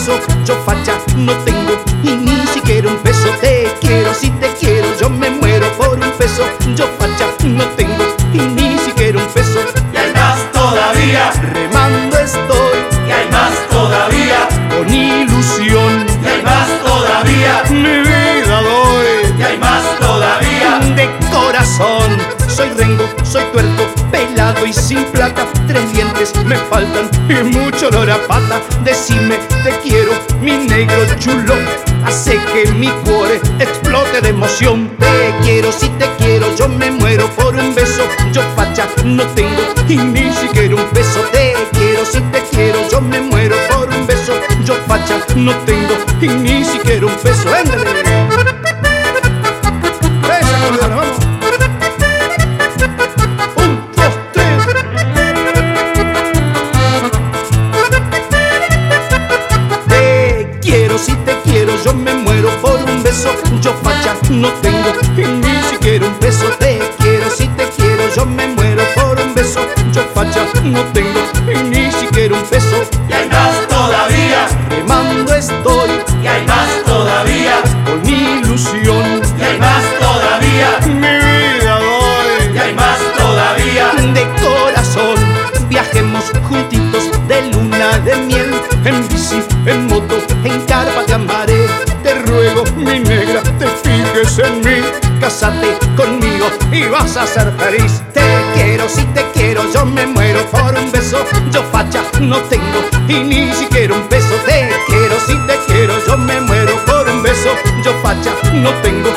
beso, yo facha no tengo y ni siquiera un peso. Te quiero, si te quiero, yo me muero por un peso. Yo facha no tengo y ni siquiera un peso. Y hay más todavía, Remando estoy y hay más todavía, con ilusión, y hay más todavía, mi vida doy y hay más todavía. de corazón. Soy rengo, soy tuerto, pelado y sin plata. 3 dientes me faltan y mucho olor a pata. Decime te quiero, mi negro chulo, hace que mi cuore explote de emoción. Te quiero, si te quiero, yo me muero por un beso. Yo facha no tengo y ni siquiera un peso. Te quiero, si te quiero, yo me muero por un beso. Yo facha no tengo y ni siquiera un peso. ¡Éndale! ¡Esa acordeón, vamos! 1, 2, 3. Te quiero, si te quiero, yo me muero por un beso. Yo facha no tengo y ni siquiera un peso. Te quiero, si te quiero, yo me muero por un beso. Yo facha no tengo y ni siquiera un peso. Y hay más todavía, Remando estoy y hay más todavía, con ilusión, y hay más todavía, mi vida doy y hay más todavía. de corazón. Viajemos juntitos de luna de miel, en bici, en moto, en carpa te amaré. Te ruego, mi negra, te fijes en mí. Cásate conmigo y vas a ser feliz. Te quiero, si te quiero, yo me muero por un beso. Yo facha no tengo y ni siquiera un peso. Te quiero, si te quiero, yo me muero por un beso. Yo facha no tengo